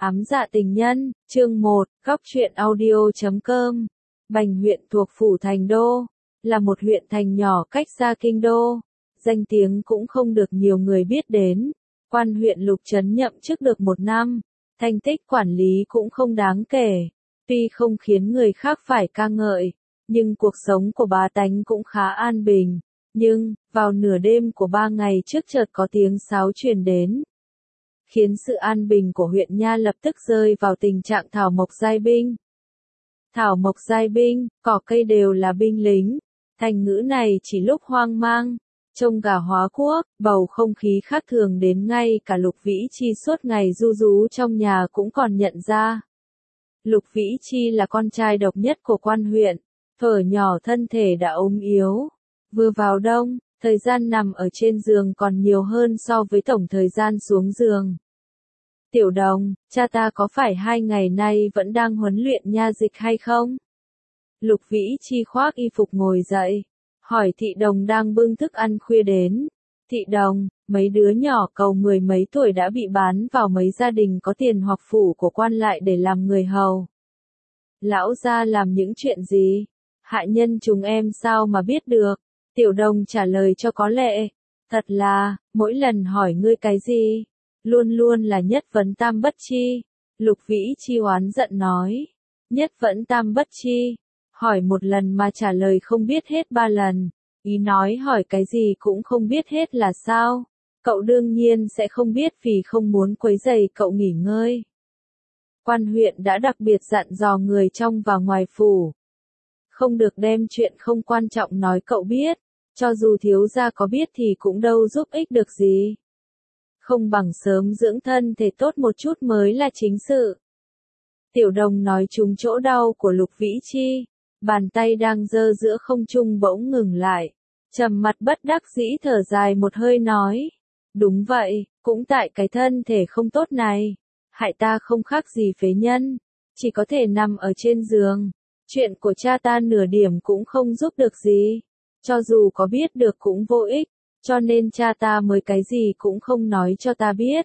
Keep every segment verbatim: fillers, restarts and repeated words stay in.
Ám dạ tình nhân, chương một, góc truyện audio chấm com. Bành huyện thuộc phủ Thành Đô, là một huyện thành nhỏ cách xa kinh đô. Danh tiếng cũng không được nhiều người biết đến. Quan huyện Lục Trấn nhậm chức được một năm, thành tích quản lý cũng không đáng kể. Tuy không khiến người khác phải ca ngợi, nhưng cuộc sống của bá tánh cũng khá an bình. Nhưng, vào nửa đêm của ba ngày trước chợt có tiếng sáo truyền đến, khiến sự an bình của huyện Nha lập tức rơi vào tình trạng thảo mộc giai binh. Thảo mộc giai binh, cỏ cây đều là binh lính. Thành ngữ này chỉ lúc hoang mang, trông gà hóa quốc, bầu không khí khác thường đến ngay cả Lục Vĩ Chi suốt ngày ru rú trong nhà cũng còn nhận ra. Lục Vĩ Chi là con trai độc nhất của quan huyện, thuở nhỏ thân thể đã ốm yếu. Vừa vào đông, thời gian nằm ở trên giường còn nhiều hơn so với tổng thời gian xuống giường. Tiểu Đồng, cha ta có phải hai ngày nay vẫn đang huấn luyện nha dịch hay không? Lục Vĩ Chi khoác y phục ngồi dậy, hỏi Thị Đồng đang bưng thức ăn khuya đến. Thị Đồng, mấy đứa nhỏ cầu mười mấy tuổi đã bị bán vào mấy gia đình có tiền hoặc phủ của quan lại để làm người hầu. Lão gia làm những chuyện gì? Hạ nhân chúng em sao mà biết được? Tiểu Đồng trả lời cho có lệ. Thật là, mỗi lần hỏi ngươi cái gì, luôn luôn là nhất vấn tam bất chi. Lục Vĩ Chi oán giận nói. Nhất vẫn tam bất chi. Hỏi một lần mà trả lời không biết hết ba lần. Ý nói hỏi cái gì cũng không biết hết là sao? Cậu đương nhiên sẽ không biết vì không muốn quấy rầy cậu nghỉ ngơi. Quan huyện đã đặc biệt dặn dò người trong và ngoài phủ, không được đem chuyện không quan trọng nói cậu biết. Cho dù thiếu gia có biết thì cũng đâu giúp ích được gì. Không bằng sớm dưỡng thân thể tốt một chút mới là chính sự. Tiểu Đồng nói trúng chỗ đau của Lục Vĩ Chi. Bàn tay đang giơ giữa không trung bỗng ngừng lại. Trầm mặt bất đắc dĩ thở dài một hơi nói. Đúng vậy, cũng tại cái thân thể không tốt này. Hại ta không khác gì phế nhân. Chỉ có thể nằm ở trên giường. Chuyện của cha ta nửa điểm cũng không giúp được gì. Cho dù có biết được cũng vô ích. Cho nên cha ta mới cái gì cũng không nói cho ta biết.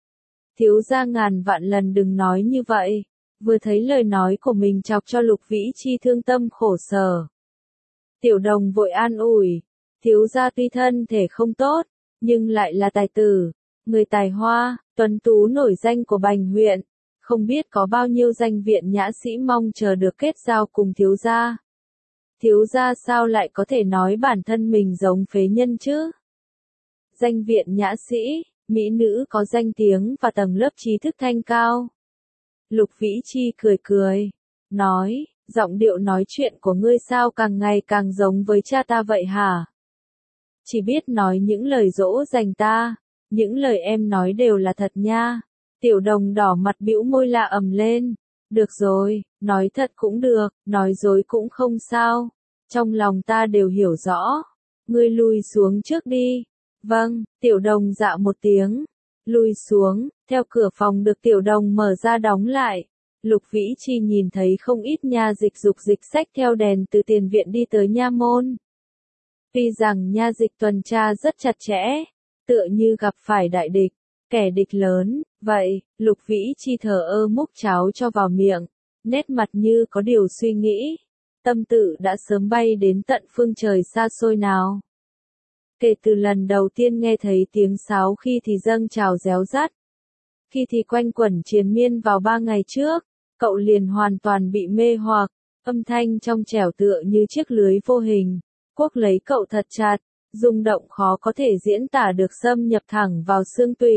Thiếu gia ngàn vạn lần đừng nói như vậy. Vừa thấy lời nói của mình chọc cho Lục Vĩ Chi thương tâm khổ sở. Tiểu Đồng vội an ủi. Thiếu gia tuy thân thể không tốt, nhưng lại là tài tử, người tài hoa, tuấn tú nổi danh của Bành huyện. Không biết có bao nhiêu danh viện nhã sĩ mong chờ được kết giao cùng thiếu gia. Thiếu gia sao lại có thể nói bản thân mình giống phế nhân chứ? Danh viện nhã sĩ, mỹ nữ có danh tiếng và tầng lớp trí thức thanh cao. Lục Vĩ Chi cười cười, nói, giọng điệu nói chuyện của ngươi sao càng ngày càng giống với cha ta vậy hả? Chỉ biết nói những lời dỗ dành ta, những lời em nói đều là thật nha. Tiểu Đồng đỏ mặt bĩu môi lạ ầm lên. Được rồi, nói thật cũng được, nói dối cũng không sao. Trong lòng ta đều hiểu rõ. Ngươi lùi xuống trước đi. Vâng, Tiểu Đồng dạ một tiếng. Lùi xuống, theo cửa phòng được Tiểu Đồng mở ra đóng lại. Lục Vĩ Chi nhìn thấy không ít nha dịch dục dịch xách theo đèn từ tiền viện đi tới nha môn. Tuy rằng nha dịch tuần tra rất chặt chẽ, tựa như gặp phải đại địch, kẻ địch lớn, vậy, Lục Vĩ Chi thờ ơ múc cháo cho vào miệng, nét mặt như có điều suy nghĩ, tâm tự đã sớm bay đến tận phương trời xa xôi nào. Kể từ lần đầu tiên nghe thấy tiếng sáo khi thì dâng trào réo rắt, khi thì quanh quẩn triền miên vào ba ngày trước, cậu liền hoàn toàn bị mê hoặc, âm thanh trong trẻo tựa như chiếc lưới vô hình, cuốc lấy cậu thật chặt, rung động khó có thể diễn tả được xâm nhập thẳng vào xương tủy.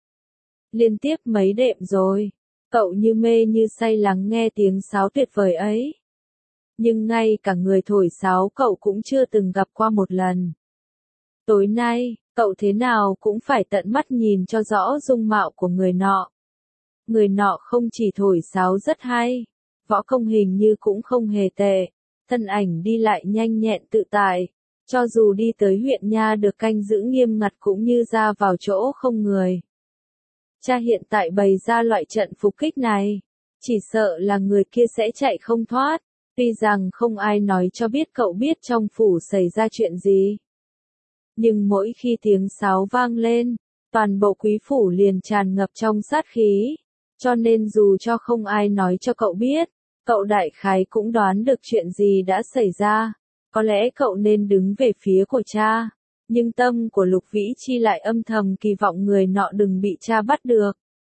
Liên tiếp mấy đêm rồi, cậu như mê như say lắng nghe tiếng sáo tuyệt vời ấy. Nhưng ngay cả người thổi sáo cậu cũng chưa từng gặp qua một lần. Tối nay, cậu thế nào cũng phải tận mắt nhìn cho rõ dung mạo của người nọ. Người nọ không chỉ thổi sáo rất hay, võ công hình như cũng không hề tệ, thân ảnh đi lại nhanh nhẹn tự tại, cho dù đi tới huyện nha được canh giữ nghiêm ngặt cũng như ra vào chỗ không người. Cha hiện tại bày ra loại trận phục kích này, chỉ sợ là người kia sẽ chạy không thoát, tuy rằng không ai nói cho biết cậu biết trong phủ xảy ra chuyện gì. Nhưng mỗi khi tiếng sáo vang lên, toàn bộ quý phủ liền tràn ngập trong sát khí. cho nên dù cho không ai nói cho cậu biết, cậu đại khái cũng đoán được chuyện gì đã xảy ra. Có lẽ cậu nên đứng về phía của cha, nhưng tâm của Lục Vĩ Chi lại âm thầm kỳ vọng người nọ đừng bị cha bắt được.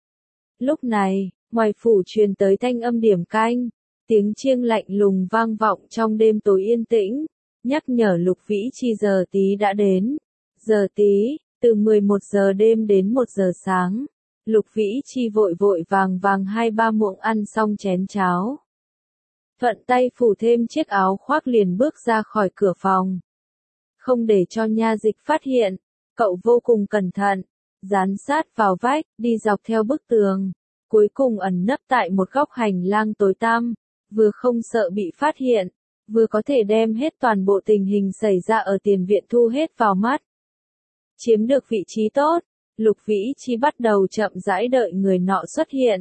Lúc này, ngoài phủ truyền tới thanh âm điểm canh, tiếng chiêng lạnh lùng vang vọng trong đêm tối yên tĩnh, nhắc nhở Lục Vĩ Chi giờ tí đã đến. Giờ tí, từ mười một giờ đêm đến một giờ sáng, Lục Vĩ Chi vội vội vàng vàng hai ba muỗng ăn xong chén cháo. Thuận tay phủ thêm chiếc áo khoác liền bước ra khỏi cửa phòng. Không để cho nha dịch phát hiện, cậu vô cùng cẩn thận, dán sát vào vách, đi dọc theo bức tường, cuối cùng ẩn nấp tại một góc hành lang tối tăm, vừa không sợ bị phát hiện, vừa có thể đem hết toàn bộ tình hình xảy ra ở tiền viện thu hết vào mắt. Chiếm được vị trí tốt, Lục Vĩ Chi bắt đầu chậm rãi đợi người nọ xuất hiện.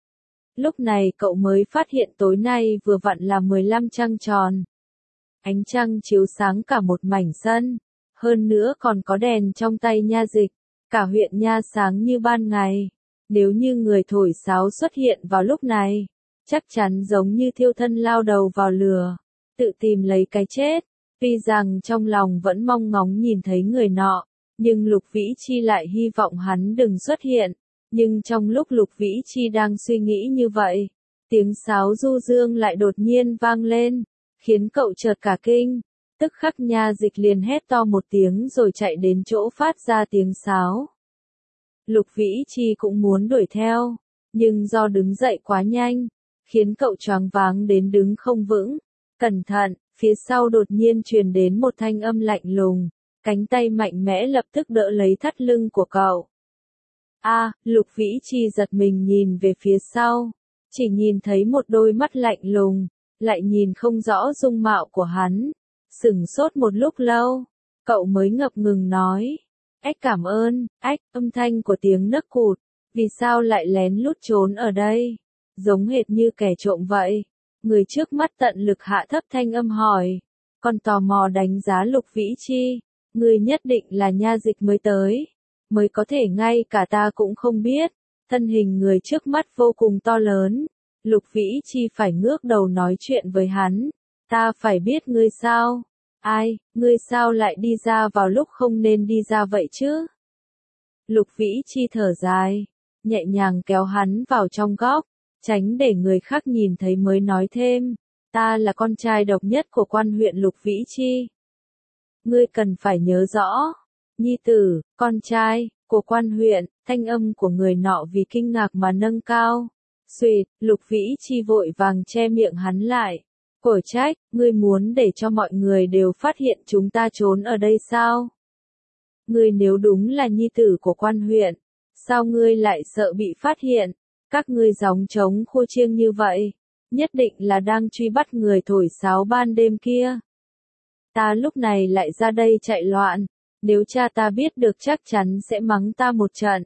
Lúc này cậu mới phát hiện tối nay vừa vặn là mười lăm trăng tròn. Ánh trăng chiếu sáng cả một mảnh sân, hơn nữa còn có đèn trong tay nha dịch, cả huyện nha sáng như ban ngày. Nếu như người thổi sáo xuất hiện vào lúc này, chắc chắn giống như thiêu thân lao đầu vào lửa, tự tìm lấy cái chết. Tuy rằng trong lòng vẫn mong ngóng nhìn thấy người nọ, nhưng Lục Vĩ Chi lại hy vọng hắn đừng xuất hiện. Nhưng trong lúc Lục Vĩ Chi đang suy nghĩ như vậy, tiếng sáo du dương lại đột nhiên vang lên, khiến cậu chợt cả kinh. Tức khắc nha dịch liền hét to một tiếng rồi chạy đến chỗ phát ra tiếng sáo. Lục Vĩ Chi cũng muốn đuổi theo, nhưng do đứng dậy quá nhanh, khiến cậu choáng váng đến đứng không vững. Cẩn thận, phía sau đột nhiên truyền đến một thanh âm lạnh lùng, cánh tay mạnh mẽ lập tức đỡ lấy thắt lưng của cậu. A, à, Lục Vĩ Chi giật mình nhìn về phía sau, chỉ nhìn thấy một đôi mắt lạnh lùng, lại nhìn không rõ dung mạo của hắn. Sửng sốt một lúc lâu, cậu mới ngập ngừng nói, ách cảm ơn, ách, âm thanh của tiếng nấc cụt, vì sao lại lén lút trốn ở đây, giống hệt như kẻ trộm vậy. Người trước mắt tận lực hạ thấp thanh âm hỏi, còn tò mò đánh giá Lục Vĩ Chi, người nhất định là nha dịch mới tới, mới có thể ngay cả ta cũng không biết. Thân hình người trước mắt vô cùng to lớn, Lục Vĩ Chi phải ngước đầu nói chuyện với hắn. Ta phải biết ngươi sao? Ai, ngươi sao lại đi ra vào lúc không nên đi ra vậy chứ? Lục Vĩ Chi thở dài, nhẹ nhàng kéo hắn vào trong góc, tránh để người khác nhìn thấy mới nói thêm, ta là con trai độc nhất của quan huyện Lục Vĩ Chi. Ngươi cần phải nhớ rõ, nhi tử, con trai, của quan huyện, thanh âm của người nọ vì kinh ngạc mà nâng cao. Xuyệt, Lục Vĩ Chi vội vàng che miệng hắn lại. Cổ trách, ngươi muốn để cho mọi người đều phát hiện chúng ta trốn ở đây sao? Ngươi nếu đúng là nhi tử của quan huyện, sao ngươi lại sợ bị phát hiện? Các ngươi gióng trống khô chiêng như vậy, nhất định là đang truy bắt người thổi sáo ban đêm kia. Ta lúc này lại ra đây chạy loạn, nếu cha ta biết được chắc chắn sẽ mắng ta một trận.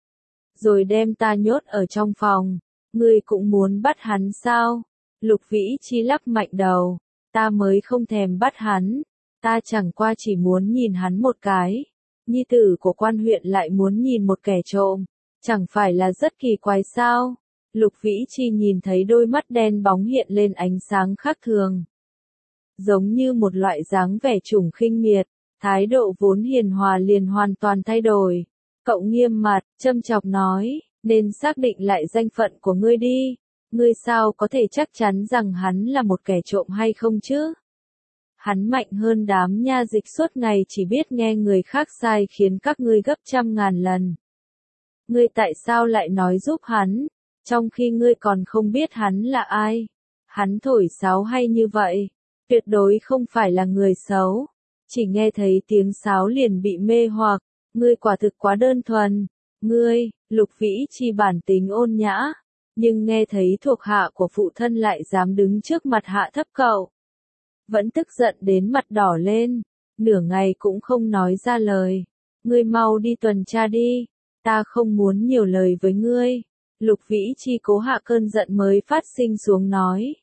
Rồi đem ta nhốt ở trong phòng, ngươi cũng muốn bắt hắn sao? Lục Vĩ Chi lắc mạnh đầu, ta mới không thèm bắt hắn, ta chẳng qua chỉ muốn nhìn hắn một cái. Nhi tử của quan huyện lại muốn nhìn một kẻ trộm, chẳng phải là rất kỳ quái sao? Lục Vĩ Chi nhìn thấy đôi mắt đen bóng hiện lên ánh sáng khác thường. Giống như một loại dáng vẻ trùng khinh miệt, thái độ vốn hiền hòa liền hoàn toàn thay đổi. Cậu nghiêm mặt, châm chọc nói, nên xác định lại danh phận của ngươi đi. Ngươi sao có thể chắc chắn rằng hắn là một kẻ trộm hay không chứ? Hắn mạnh hơn đám nha dịch suốt ngày chỉ biết nghe người khác sai khiến các ngươi gấp trăm ngàn lần. Ngươi tại sao lại nói giúp hắn, trong khi ngươi còn không biết hắn là ai? Hắn thổi sáo hay như vậy, tuyệt đối không phải là người xấu. Chỉ nghe thấy tiếng sáo liền bị mê hoặc, ngươi quả thực quá đơn thuần. Ngươi, Lục Vĩ Chi bản tính ôn nhã, nhưng nghe thấy thuộc hạ của phụ thân lại dám đứng trước mặt hạ thấp cậu. Vẫn tức giận đến mặt đỏ lên, nửa ngày cũng không nói ra lời. Ngươi mau đi tuần tra đi, ta không muốn nhiều lời với ngươi. Lục Vĩ Chi cố hạ cơn giận mới phát sinh xuống nói.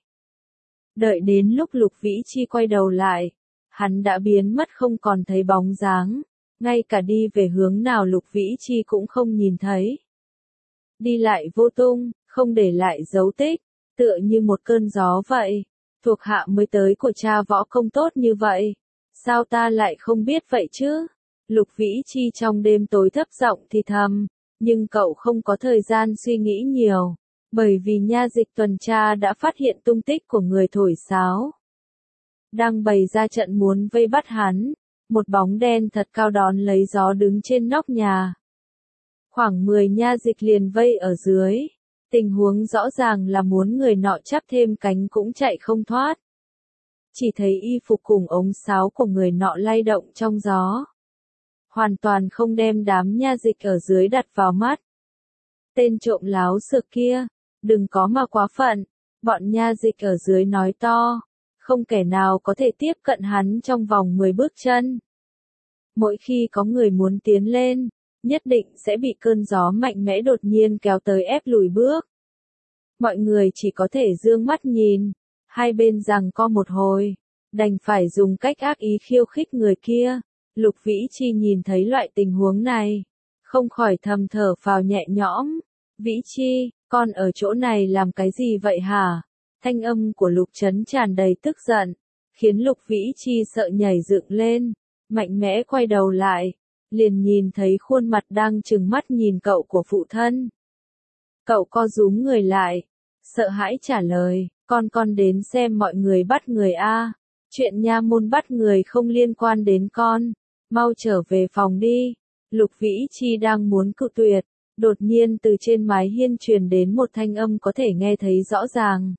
Đợi đến lúc Lục Vĩ Chi quay đầu lại, hắn đã biến mất không còn thấy bóng dáng, ngay cả đi về hướng nào Lục Vĩ Chi cũng không nhìn thấy. Đi lại vô tung, không không để lại dấu tích, tựa như một cơn gió vậy. Thuộc hạ mới tới của cha võ công tốt như vậy, sao ta lại không biết vậy chứ? Lục Vĩ Chi trong đêm tối thấp giọng thì thầm, nhưng cậu không có thời gian suy nghĩ nhiều, bởi vì nha dịch tuần tra đã phát hiện tung tích của người thổi sáo. Đang bày ra trận muốn vây bắt hắn, một bóng đen thật cao đón lấy gió đứng trên nóc nhà. Khoảng mười nha dịch liền vây ở dưới, tình huống rõ ràng là muốn người nọ chắp thêm cánh cũng chạy không thoát. Chỉ thấy y phục cùng ống sáo của người nọ lay động trong gió. Hoàn toàn không đem đám nha dịch ở dưới đặt vào mắt. Tên trộm láo xược kia, đừng có mà quá phận, bọn nha dịch ở dưới nói to, không kẻ nào có thể tiếp cận hắn trong vòng mười bước chân. Mỗi khi có người muốn tiến lên, nhất định sẽ bị cơn gió mạnh mẽ đột nhiên kéo tới ép lùi bước. Mọi người chỉ có thể dương mắt nhìn, hai bên giằng co một hồi, đành phải dùng cách ác ý khiêu khích người kia. Lục Vĩ Chi nhìn thấy loại tình huống này, không khỏi thầm thở phào nhẹ nhõm. Vĩ Chi, con ở chỗ này làm cái gì vậy hả? Thanh âm của Lục Trấn tràn đầy tức giận, khiến Lục Vĩ Chi sợ nhảy dựng lên, mạnh mẽ quay đầu lại, liền nhìn thấy khuôn mặt đang trừng mắt nhìn cậu của phụ thân. Cậu co rúm người lại, sợ hãi trả lời, con con đến xem mọi người bắt người a, chuyện nha môn bắt người không liên quan đến con, mau trở về phòng đi. Lục Vĩ Chi đang muốn cự tuyệt, đột nhiên từ trên mái hiên truyền đến một thanh âm có thể nghe thấy rõ ràng.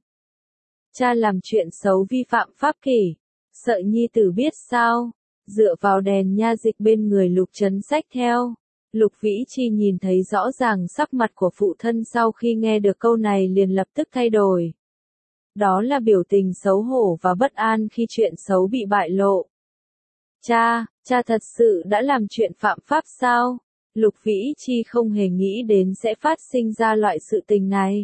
Cha làm chuyện xấu vi phạm pháp kỷ, sợ nhi tử biết sao? Dựa vào đèn nha dịch bên người Lục Trấn xách theo. Lục Vĩ Chi nhìn thấy rõ ràng sắc mặt của phụ thân sau khi nghe được câu này liền lập tức thay đổi. Đó là biểu tình xấu hổ và bất an khi chuyện xấu bị bại lộ. Cha, cha thật sự đã làm chuyện phạm pháp sao? Lục Vĩ Chi không hề nghĩ đến sẽ phát sinh ra loại sự tình này.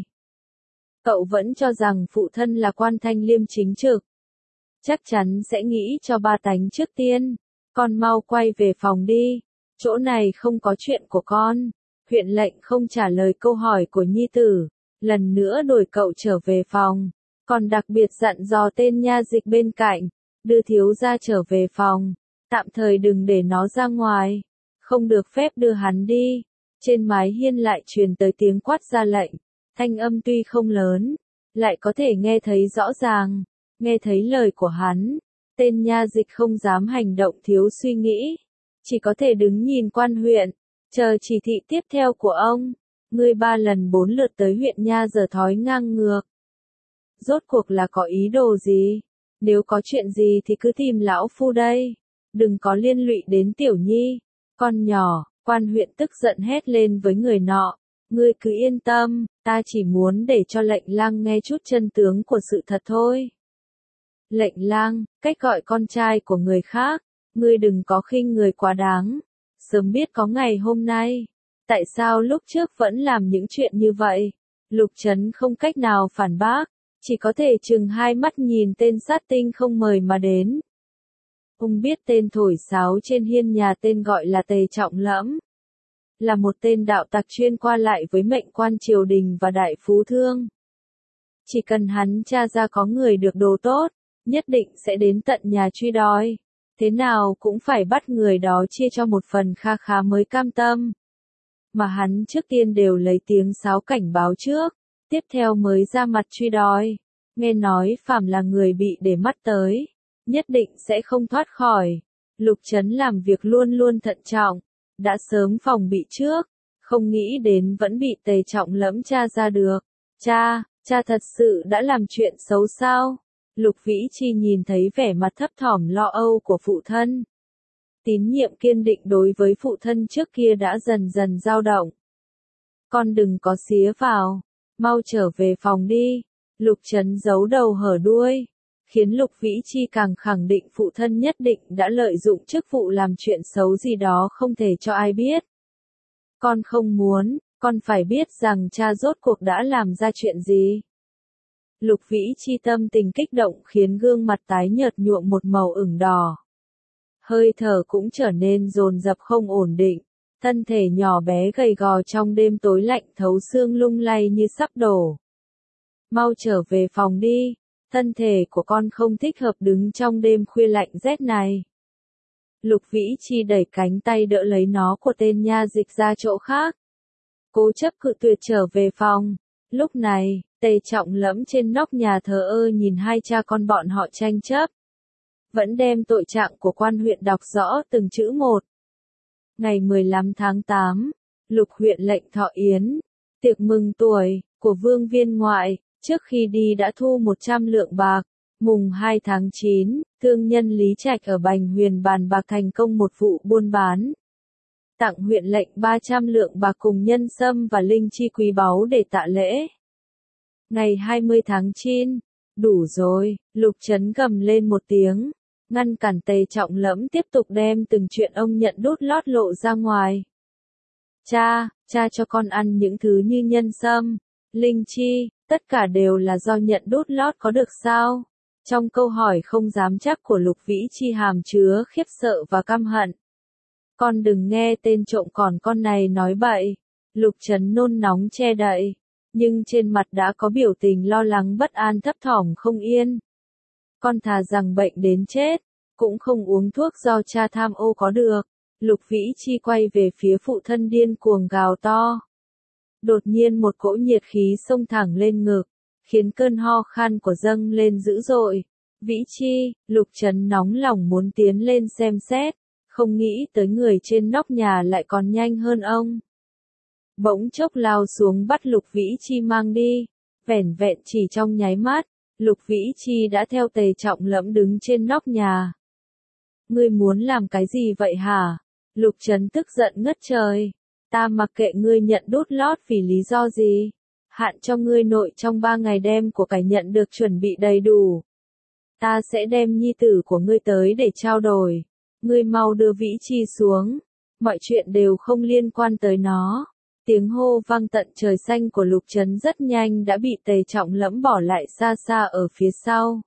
Cậu vẫn cho rằng phụ thân là quan thanh liêm chính trực. Chắc chắn sẽ nghĩ cho ba tánh trước tiên. Con mau quay về phòng đi. Chỗ này không có chuyện của con. Huyện lệnh không trả lời câu hỏi của nhi tử. Lần nữa đuổi cậu trở về phòng. Còn đặc biệt dặn dò tên nha dịch bên cạnh. Đưa thiếu gia trở về phòng. Tạm thời đừng để nó ra ngoài. Không được phép đưa hắn đi. Trên mái hiên lại truyền tới tiếng quát ra lệnh. Thanh âm tuy không lớn, lại có thể nghe thấy rõ ràng. Nghe thấy lời của hắn, tên nha dịch không dám hành động thiếu suy nghĩ. Chỉ có thể đứng nhìn quan huyện, chờ chỉ thị tiếp theo của ông. Ngươi ba lần bốn lượt tới huyện nha giờ thói ngang ngược. Rốt cuộc là có ý đồ gì? Nếu có chuyện gì thì cứ tìm lão phu đây. Đừng có liên lụy đến tiểu nhi. Con nhỏ, quan huyện tức giận hét lên với người nọ. Ngươi cứ yên tâm, ta chỉ muốn để cho lệnh lang nghe chút chân tướng của sự thật thôi. Lệnh lang, cách gọi con trai của người khác, ngươi đừng có khinh người quá đáng. Sớm biết có ngày hôm nay, tại sao lúc trước vẫn làm những chuyện như vậy? Lục Trấn không cách nào phản bác, chỉ có thể chừng hai mắt nhìn tên sát tinh không mời mà đến. Ông biết tên thổi sáo trên hiên nhà tên gọi là Tề Trọng Lẫm. Là một tên đạo tặc chuyên qua lại với mệnh quan triều đình và đại phú thương. Chỉ cần hắn tra ra có người được đồ tốt, nhất định sẽ đến tận nhà truy đói. Thế nào cũng phải bắt người đó chia cho một phần kha khá mới cam tâm. Mà hắn trước tiên đều lấy tiếng sáo cảnh báo trước, tiếp theo mới ra mặt truy đói. Nghe nói phàm là người bị để mắt tới, nhất định sẽ không thoát khỏi. Lục Trấn làm việc luôn luôn thận trọng, đã sớm phòng bị trước, không nghĩ đến vẫn bị Tề Trọng Lẫm tra ra được. Cha, cha thật sự đã làm chuyện xấu sao? Lục Vĩ Chi nhìn thấy vẻ mặt thấp thỏm lo âu của phụ thân. Tín nhiệm kiên định đối với phụ thân trước kia đã dần dần dao động. Con đừng có xía vào, mau trở về phòng đi. Lục Trấn giấu đầu hở đuôi, khiến Lục Vĩ Chi càng khẳng định phụ thân nhất định đã lợi dụng chức vụ làm chuyện xấu gì đó không thể cho ai biết. Con không muốn, con phải biết rằng cha rốt cuộc đã làm ra chuyện gì. Lục Vĩ Chi tâm tình kích động khiến gương mặt tái nhợt nhuộm một màu ửng đỏ. Hơi thở cũng trở nên dồn dập không ổn định, Thân thể nhỏ bé gầy gò trong đêm tối lạnh thấu xương lung lay như sắp đổ. Mau trở về phòng đi, thân thể của con không thích hợp đứng trong đêm khuya lạnh rét này. Lục Vĩ Chi đẩy cánh tay đỡ lấy nó của tên nha dịch ra chỗ khác. Cố chấp cự tuyệt trở về phòng. Lúc này, Tề Trọng Lẫm trên nóc nhà thờ ơ nhìn hai cha con bọn họ tranh chấp. Vẫn đem tội trạng của quan huyện đọc rõ từng chữ một. Ngày mười lăm tháng tám, Lục huyện lệnh thọ yến, tiệc mừng tuổi, của vương viên ngoại, trước khi đi đã thu một trăm lượng bạc. Mùng hai tháng chín, thương nhân Lý Trạch ở Bành Huyền bàn bạc thành công một vụ buôn bán. Tặng huyện lệnh ba trăm lượng bạc cùng nhân sâm và linh chi quý báu để tạ lễ. Ngày hai mươi tháng chín, đủ rồi, Lục Trấn gầm lên một tiếng, ngăn cản Tề Trọng Lẫm tiếp tục đem từng chuyện ông nhận đút lót lộ ra ngoài. Cha, cha cho con ăn những thứ như nhân sâm, linh chi, tất cả đều là do nhận đút lót có được sao? Trong câu hỏi không dám chắc của Lục Vĩ Chi hàm chứa khiếp sợ và căm hận. Con đừng nghe tên trộm còn con này nói bậy. Lục Trấn nôn nóng che đậy, nhưng trên mặt đã có biểu tình lo lắng bất an thấp thỏm không yên. Con thà rằng bệnh đến chết, cũng không uống thuốc do cha tham ô có được. Lục Vĩ Chi quay về phía phụ thân điên cuồng gào to. Đột nhiên một cỗ nhiệt khí xông thẳng lên ngực, khiến cơn ho khan của dâng lên dữ dội. Vĩ Chi, Lục Trấn nóng lòng muốn tiến lên xem xét, không nghĩ tới người trên nóc nhà lại còn nhanh hơn ông. Bỗng chốc lao xuống bắt Lục Vĩ Chi mang đi, vẻn vẹn chỉ trong nháy mắt, Lục Vĩ Chi đã theo Tề Trọng Lẫm đứng trên nóc nhà. Ngươi muốn làm cái gì vậy hả? Lục Trấn tức giận ngất trời. Ta mặc kệ ngươi nhận đút lót vì lý do gì. Hạn cho ngươi nội trong ba ngày đem của cải nhận được chuẩn bị đầy đủ. Ta sẽ đem nhi tử của ngươi tới để trao đổi. Ngươi mau đưa Vĩ Chi xuống. Mọi chuyện đều không liên quan tới nó. Tiếng hô vang tận trời xanh của Lục Trấn rất nhanh đã bị Tề Trọng Lẫm bỏ lại xa xa ở phía sau.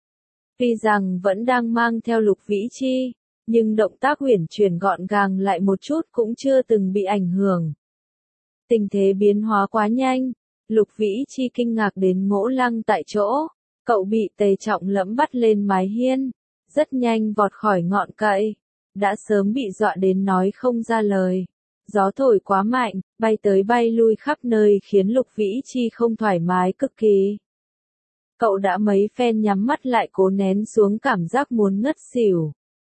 Tuy rằng vẫn đang mang theo Lục Vĩ Chi, nhưng động tác uyển chuyển gọn gàng lại một chút cũng chưa từng bị ảnh hưởng. Tình thế biến hóa quá nhanh, Lục Vĩ Chi kinh ngạc đến ngỗ lăng tại chỗ, cậu bị Tề Trọng Lẫm bắt lên mái hiên, rất nhanh vọt khỏi ngọn cậy, đã sớm bị dọa đến nói không ra lời. Gió thổi quá mạnh, bay tới bay lui khắp nơi khiến Lục Vĩ Chi không thoải mái cực kỳ. Cậu đã mấy phen nhắm mắt lại cố nén xuống cảm giác muốn ngất xỉu.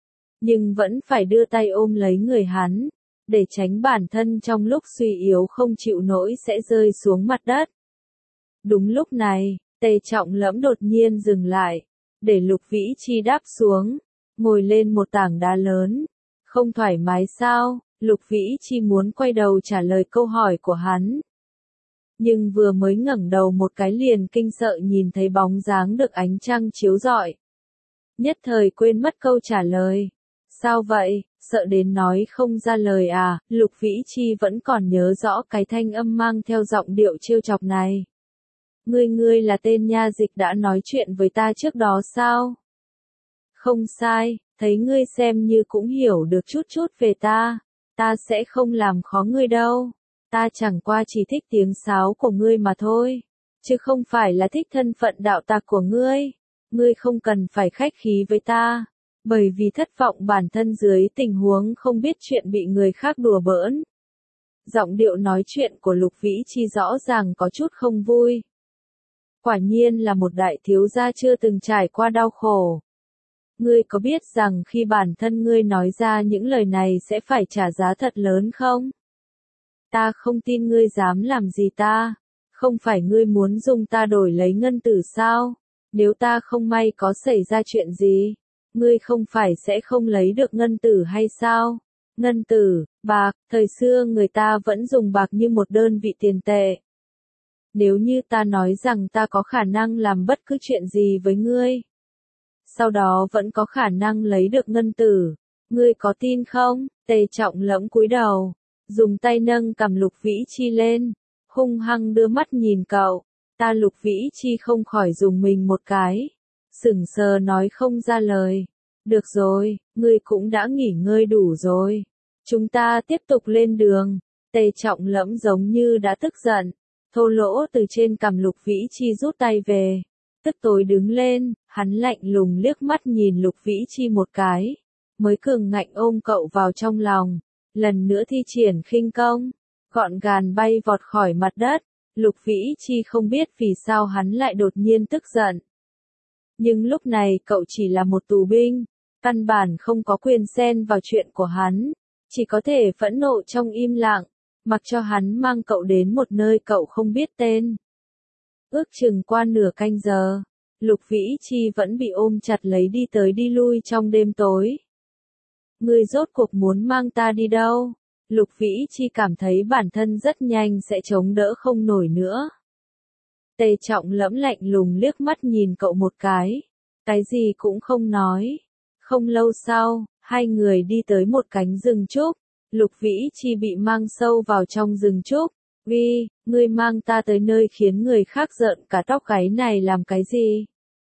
Nhưng vẫn phải đưa tay ôm lấy người hắn, để tránh bản thân trong lúc suy yếu không chịu nổi sẽ rơi xuống mặt đất. Đúng lúc này, Tề Trọng Lẫm đột nhiên dừng lại, để Lục Vĩ Chi đáp xuống, ngồi lên một tảng đá lớn. Không thoải mái sao? Lục Vĩ Chi muốn quay đầu trả lời câu hỏi của hắn. Nhưng vừa mới ngẩng đầu một cái liền kinh sợ nhìn thấy bóng dáng được ánh trăng chiếu rọi. Nhất thời quên mất câu trả lời. Sao vậy, sợ đến nói không ra lời à? Lục Vĩ Chi vẫn còn nhớ rõ cái thanh âm mang theo giọng điệu trêu chọc này. Ngươi ngươi là tên nha dịch đã nói chuyện với ta trước đó sao? Không sai, thấy ngươi xem như cũng hiểu được chút chút về ta. Ta sẽ không làm khó ngươi đâu. Ta chẳng qua chỉ thích tiếng sáo của ngươi mà thôi. Chứ không phải là thích thân phận đạo tặc của ngươi. Ngươi không cần phải khách khí với ta. Bởi vì thất vọng bản thân dưới tình huống không biết chuyện bị người khác đùa bỡn. Giọng điệu nói chuyện của Lục Vĩ Chi rõ ràng có chút không vui. Quả nhiên là một đại thiếu gia chưa từng trải qua đau khổ. Ngươi có biết rằng khi bản thân ngươi nói ra những lời này sẽ phải trả giá thật lớn không? Ta không tin ngươi dám làm gì ta. Không phải ngươi muốn dùng ta đổi lấy ngân tử sao? Nếu ta không may có xảy ra chuyện gì, ngươi không phải sẽ không lấy được ngân tử hay sao? Ngân tử, bạc, thời xưa người ta vẫn dùng bạc như một đơn vị tiền tệ. Nếu như ta nói rằng ta có khả năng làm bất cứ chuyện gì với ngươi, sau đó vẫn có khả năng lấy được ngân tử, ngươi có tin không? Tề Trọng Lẫm cúi đầu, dùng tay nâng cằm Lục Vĩ Chi lên, hung hăng đưa mắt nhìn cậu. Ta Lục Vĩ Chi không khỏi dùng mình một cái, sững sờ nói không ra lời. Được rồi, ngươi cũng đã nghỉ ngơi đủ rồi. Chúng ta tiếp tục lên đường. Tề Trọng Lẫm giống như đã tức giận, thô lỗ từ trên cằm Lục Vĩ Chi rút tay về. Tức tối đứng lên, hắn lạnh lùng liếc mắt nhìn Lục Vĩ Chi một cái, mới cường ngạnh ôm cậu vào trong lòng, lần nữa thi triển khinh công, gọn gàng bay vọt khỏi mặt đất. Lục Vĩ Chi không biết vì sao hắn lại đột nhiên tức giận. Nhưng lúc này cậu chỉ là một tù binh, căn bản không có quyền xen vào chuyện của hắn, chỉ có thể phẫn nộ trong im lặng, mặc cho hắn mang cậu đến một nơi cậu không biết tên. Ước chừng qua nửa canh giờ, Lục Vĩ Chi vẫn bị ôm chặt lấy đi tới đi lui trong đêm tối. Ngươi rốt cuộc muốn mang ta đi đâu? Lục Vĩ Chi cảm thấy bản thân rất nhanh sẽ chống đỡ không nổi nữa. Tề Trọng Lẫm lạnh lùng liếc mắt nhìn cậu một cái, cái gì cũng không nói. Không lâu sau, hai người đi tới một cánh rừng trúc, Lục Vĩ Chi bị mang sâu vào trong rừng trúc. Uy, ngươi mang ta tới nơi khiến người khác rợn cả tóc gáy này làm cái gì?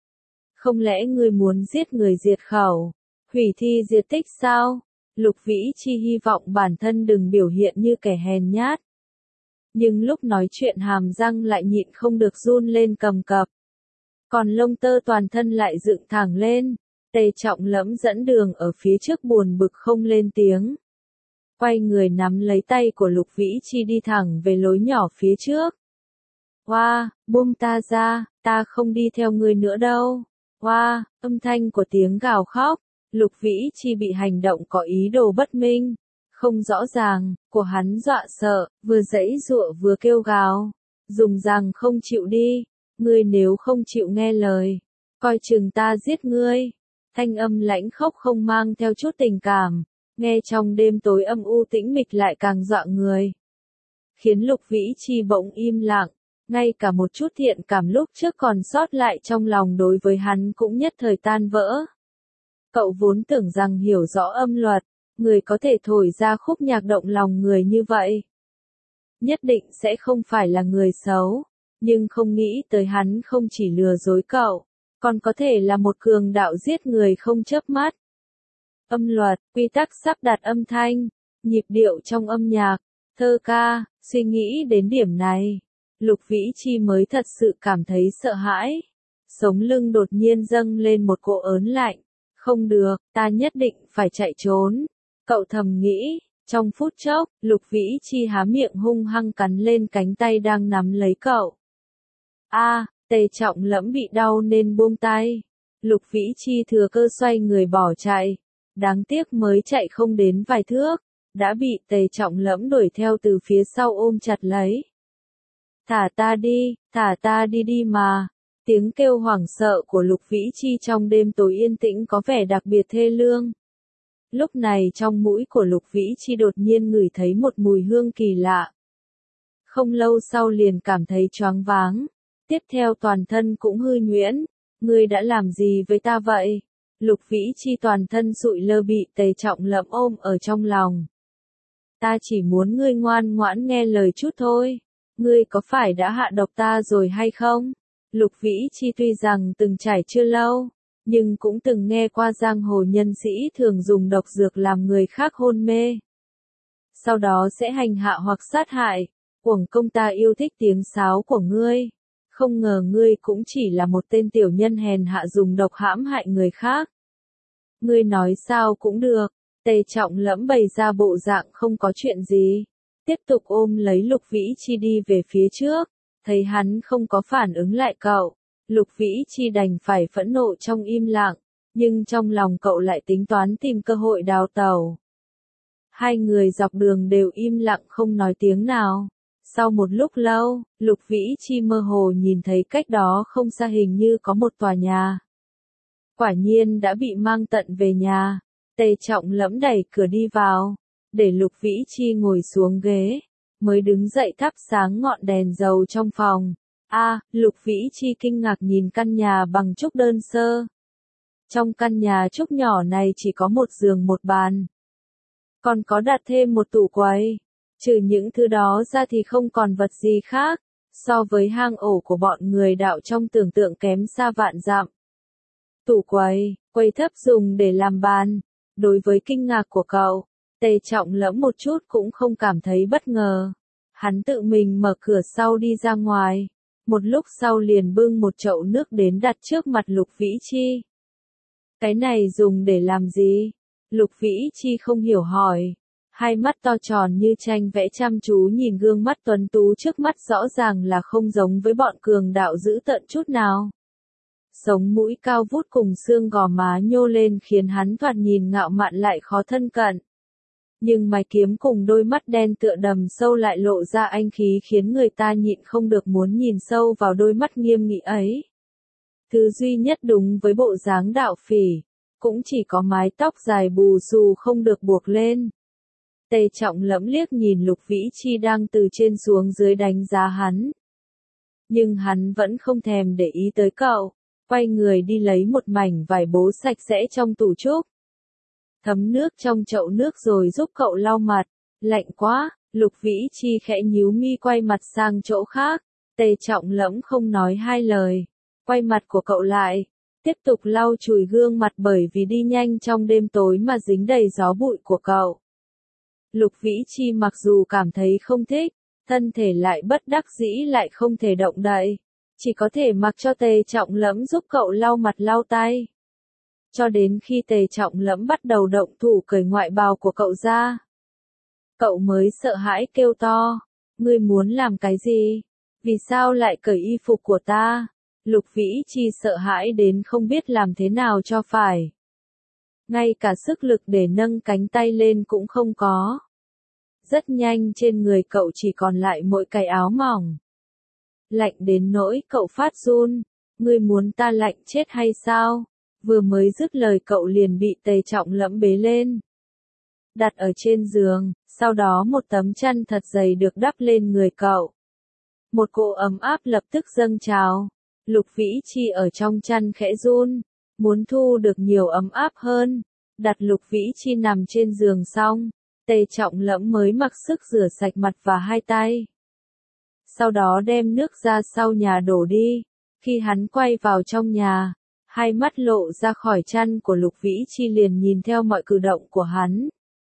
Không lẽ ngươi muốn giết người diệt khẩu, hủy thi diệt tích sao? Lục Vĩ Chi hy vọng bản thân đừng biểu hiện như kẻ hèn nhát. Nhưng lúc nói chuyện hàm răng lại nhịn không được run lên cầm cập. Còn lông tơ toàn thân lại dựng thẳng lên. Tề Trọng Lẫm dẫn đường ở phía trước buồn bực không lên tiếng. Quay người nắm lấy tay của Lục Vĩ Chi đi thẳng về lối nhỏ phía trước. Hoa, buông ta ra, ta không đi theo ngươi nữa đâu. Hoa, âm thanh của tiếng gào khóc. Lục Vĩ Chi bị hành động có ý đồ bất minh, không rõ ràng, của hắn dọa sợ, vừa giãy giụa vừa kêu gào. Dùng rằng không chịu đi, ngươi nếu không chịu nghe lời, coi chừng ta giết ngươi. Thanh âm lãnh khốc không mang theo chút tình cảm, nghe trong đêm tối âm u tĩnh mịch lại càng dọa người. Khiến Lục Vĩ Chi bỗng im lặng, ngay cả một chút thiện cảm lúc trước còn sót lại trong lòng đối với hắn cũng nhất thời tan vỡ. Cậu vốn tưởng rằng hiểu rõ âm luật, người có thể thổi ra khúc nhạc động lòng người như vậy, nhất định sẽ không phải là người xấu, nhưng không nghĩ tới hắn không chỉ lừa dối cậu, còn có thể là một cường đạo giết người không chớp mắt. Âm luật, quy tắc sắp đặt âm thanh, nhịp điệu trong âm nhạc, thơ ca, suy nghĩ đến điểm này, Lục Vĩ Chi mới thật sự cảm thấy sợ hãi. Sống lưng đột nhiên dâng lên một cỗ ớn lạnh. Không được, ta nhất định phải chạy trốn. Cậu thầm nghĩ, trong phút chốc, Lục Vĩ Chi há miệng hung hăng cắn lên cánh tay đang nắm lấy cậu. A, Tề Trọng Lẫm bị đau nên buông tay. Lục Vĩ Chi thừa cơ xoay người bỏ chạy. Đáng tiếc mới chạy không đến vài thước, đã bị Tề Trọng Lẫm đuổi theo từ phía sau ôm chặt lấy. Thả ta đi, thả ta đi đi mà. Tiếng kêu hoảng sợ của Lục Vĩ Chi trong đêm tối yên tĩnh có vẻ đặc biệt thê lương. Lúc này trong mũi của Lục Vĩ Chi đột nhiên ngửi thấy một mùi hương kỳ lạ. Không lâu sau liền cảm thấy choáng váng. Tiếp theo toàn thân cũng hư nhuyễn. Ngươi đã làm gì với ta vậy? Lục Vĩ Chi toàn thân sụi lơ bị Tề Trọng Lẫm ôm ở trong lòng. Ta chỉ muốn ngươi ngoan ngoãn nghe lời chút thôi. Ngươi có phải đã hạ độc ta rồi hay không? Lục Vĩ Chi tuy rằng từng trải chưa lâu, nhưng cũng từng nghe qua giang hồ nhân sĩ thường dùng độc dược làm người khác hôn mê. Sau đó sẽ hành hạ hoặc sát hại. Uổng công ta yêu thích tiếng sáo của ngươi. Không ngờ ngươi cũng chỉ là một tên tiểu nhân hèn hạ dùng độc hãm hại người khác. Ngươi nói sao cũng được. Tề Trọng Lẫm bày ra bộ dạng không có chuyện gì. Tiếp tục ôm lấy Lục Vĩ Chi đi về phía trước. Thấy hắn không có phản ứng lại cậu, Lục Vĩ Chi đành phải phẫn nộ trong im lặng, nhưng trong lòng cậu lại tính toán tìm cơ hội đào tẩu. Hai người dọc đường đều im lặng không nói tiếng nào. Sau một lúc lâu, Lục Vĩ Chi mơ hồ nhìn thấy cách đó không xa hình như có một tòa nhà. Quả nhiên đã bị mang tận về nhà. Tề Trọng Lẫm đẩy cửa đi vào, để Lục Vĩ Chi ngồi xuống ghế, mới đứng dậy thắp sáng ngọn đèn dầu trong phòng. A, à, Lục Vĩ Chi kinh ngạc nhìn căn nhà bằng trúc đơn sơ. Trong căn nhà trúc nhỏ này chỉ có một giường một bàn. Còn có đặt thêm một tủ quầy. Trừ những thứ đó ra thì không còn vật gì khác. So với hang ổ của bọn người đạo trong tưởng tượng kém xa vạn dặm. Tủ quầy, quầy thấp dùng để làm bàn. Đối với kinh ngạc của cậu, Tề Trọng Lẫm một chút cũng không cảm thấy bất ngờ. Hắn tự mình mở cửa sau đi ra ngoài. Một lúc sau liền bưng một chậu nước đến đặt trước mặt Lục Vĩ Chi. Cái này dùng để làm gì? Lục Vĩ Chi không hiểu hỏi. Hai mắt to tròn như tranh vẽ chăm chú nhìn gương mắt tuấn tú trước mắt rõ ràng là không giống với bọn cường đạo dữ tợn chút nào. Sống mũi cao vút cùng xương gò má nhô lên khiến hắn thoạt nhìn ngạo mạn lại khó thân cận. Nhưng mày kiếm cùng đôi mắt đen tựa đầm sâu lại lộ ra anh khí khiến người ta nhịn không được muốn nhìn sâu vào đôi mắt nghiêm nghị ấy. Thứ duy nhất đúng với bộ dáng đạo phỉ, cũng chỉ có mái tóc dài bù xù không được buộc lên. Tề Trọng Lẫm liếc nhìn Lục Vĩ Chi đang từ trên xuống dưới đánh giá hắn. Nhưng hắn vẫn không thèm để ý tới cậu, quay người đi lấy một mảnh vải bố sạch sẽ trong tủ trúc. Thấm nước trong chậu nước rồi giúp cậu lau mặt, lạnh quá, Lục Vĩ Chi khẽ nhíu mi quay mặt sang chỗ khác, Tề Trọng Lẫm không nói hai lời, quay mặt của cậu lại, tiếp tục lau chùi gương mặt bởi vì đi nhanh trong đêm tối mà dính đầy gió bụi của cậu. Lục Vĩ Chi mặc dù cảm thấy không thích, thân thể lại bất đắc dĩ lại không thể động đậy, chỉ có thể mặc cho Tề Trọng Lẫm giúp cậu lau mặt lau tay. Cho đến khi Tề Trọng Lẫm bắt đầu động thủ cởi ngoại bào của cậu ra. Cậu mới sợ hãi kêu to, ngươi muốn làm cái gì? Vì sao lại cởi y phục của ta? Lục Vĩ Chi sợ hãi đến không biết làm thế nào cho phải. Ngay cả sức lực để nâng cánh tay lên cũng không có. Rất nhanh trên người cậu chỉ còn lại mỗi cái áo mỏng. Lạnh đến nỗi cậu phát run, ngươi muốn ta lạnh chết hay sao? Vừa mới dứt lời cậu liền bị Tề Trọng Lẫm bế lên. Đặt ở trên giường, sau đó một tấm chăn thật dày được đắp lên người cậu. Một cỗ ấm áp lập tức dâng trào. Lục Vĩ Chi ở trong chăn khẽ run, muốn thu được nhiều ấm áp hơn. Đặt Lục Vĩ Chi nằm trên giường xong, Tề Trọng Lẫm mới mặc sức rửa sạch mặt và hai tay. Sau đó đem nước ra sau nhà đổ đi. Khi hắn quay vào trong nhà, hai mắt lộ ra khỏi chăn của Lục Vĩ Chi liền nhìn theo mọi cử động của hắn.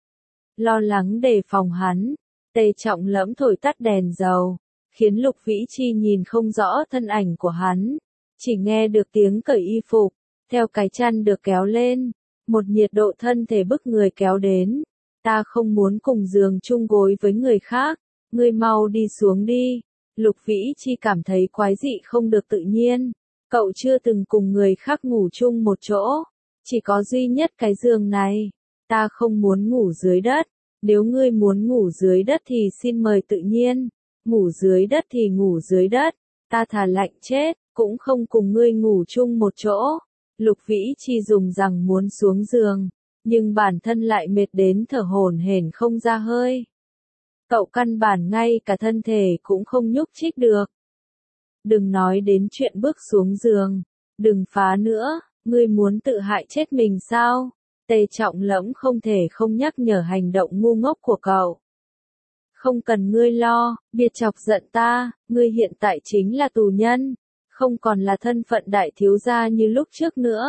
Lo lắng đề phòng hắn, Tề Trọng Lẫm thổi tắt đèn dầu, khiến Lục Vĩ Chi nhìn không rõ thân ảnh của hắn, chỉ nghe được tiếng cởi y phục, theo cái chăn được kéo lên, một nhiệt độ thân thể bức người kéo đến. Ta không muốn cùng giường chung gối với người khác, ngươi mau đi xuống đi. Lục Vĩ Chi cảm thấy quái dị không được tự nhiên. Cậu chưa từng cùng người khác ngủ chung một chỗ, chỉ có duy nhất cái giường này. Ta không muốn ngủ dưới đất, nếu ngươi muốn ngủ dưới đất thì xin mời tự nhiên, ngủ dưới đất thì ngủ dưới đất, ta thà lạnh chết, cũng không cùng ngươi ngủ chung một chỗ. Lục Vĩ Chi dùng rằng muốn xuống giường, nhưng bản thân lại mệt đến thở hổn hển không ra hơi. Cậu căn bản ngay cả thân thể cũng không nhúc nhích được. Đừng nói đến chuyện bước xuống giường, đừng phá nữa, ngươi muốn tự hại chết mình sao? Tề Trọng Lẫm không thể không nhắc nhở hành động ngu ngốc của cậu. Không cần ngươi lo, biệt chọc giận ta, ngươi hiện tại chính là tù nhân, không còn là thân phận đại thiếu gia như lúc trước nữa.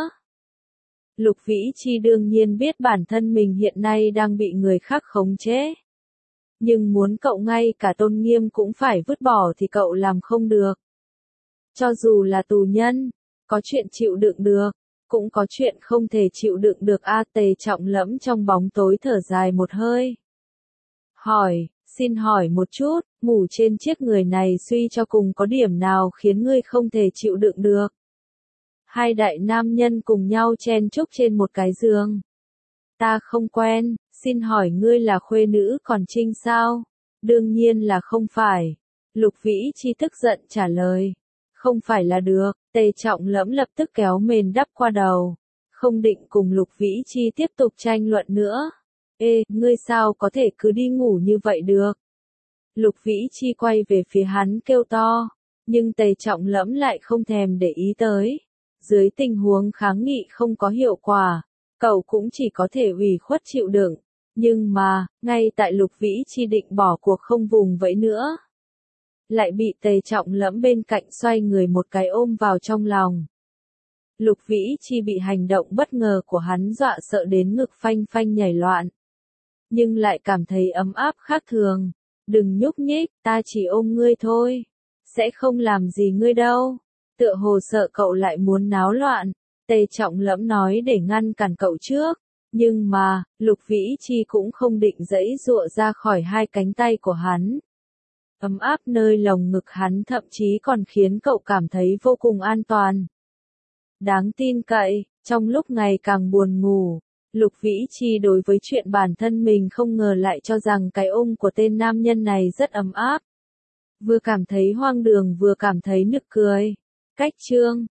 Lục Vĩ Chi đương nhiên biết bản thân mình hiện nay đang bị người khác khống chế. Nhưng muốn cậu ngay cả tôn nghiêm cũng phải vứt bỏ thì cậu làm không được. Cho dù là tù nhân, có chuyện chịu đựng được, cũng có chuyện không thể chịu đựng được. A Tề Trọng Lẫm trong bóng tối thở dài một hơi. Hỏi, xin hỏi một chút, ngủ trên chiếc người này suy cho cùng có điểm nào khiến ngươi không thể chịu đựng được? Hai đại nam nhân cùng nhau chen chúc trên một cái giường. Ta không quen, xin hỏi ngươi là khuê nữ còn Trinh sao? Đương nhiên là không phải. Lục Vĩ Chi tức giận trả lời. Không phải là được. Tề Trọng Lẫm lập tức kéo mền đắp qua đầu. Không định cùng Lục Vĩ Chi tiếp tục tranh luận nữa. Ê, ngươi sao có thể cứ đi ngủ như vậy được? Lục Vĩ Chi quay về phía hắn kêu to. Nhưng Tề Trọng Lẫm lại không thèm để ý tới. Dưới tình huống kháng nghị không có hiệu quả, cậu cũng chỉ có thể ủy khuất chịu đựng. Nhưng mà, ngay tại Lục Vĩ Chi định bỏ cuộc không vùng vẫy nữa, lại bị Tề Trọng Lẫm bên cạnh xoay người một cái ôm vào trong lòng. Lục Vĩ Chi bị hành động bất ngờ của hắn dọa sợ đến ngực phanh phanh nhảy loạn. nhưng lại cảm thấy ấm áp khác thường. Đừng nhúc nhích, ta chỉ ôm ngươi thôi. Sẽ không làm gì ngươi đâu. Tựa hồ sợ cậu lại muốn náo loạn. Tề Trọng Lẫm nói để ngăn cản cậu trước. Nhưng mà, Lục Vĩ Chi cũng không định giãy giụa ra khỏi hai cánh tay của hắn. Ấm áp nơi lồng ngực hắn thậm chí còn khiến cậu cảm thấy vô cùng an toàn. Đáng tin cậy, trong lúc ngày càng buồn ngủ, Lục Vĩ Chi đối với chuyện bản thân mình không ngờ lại cho rằng cái ôm của tên nam nhân này rất ấm áp. Vừa cảm thấy hoang đường vừa cảm thấy nực cười. Cách chương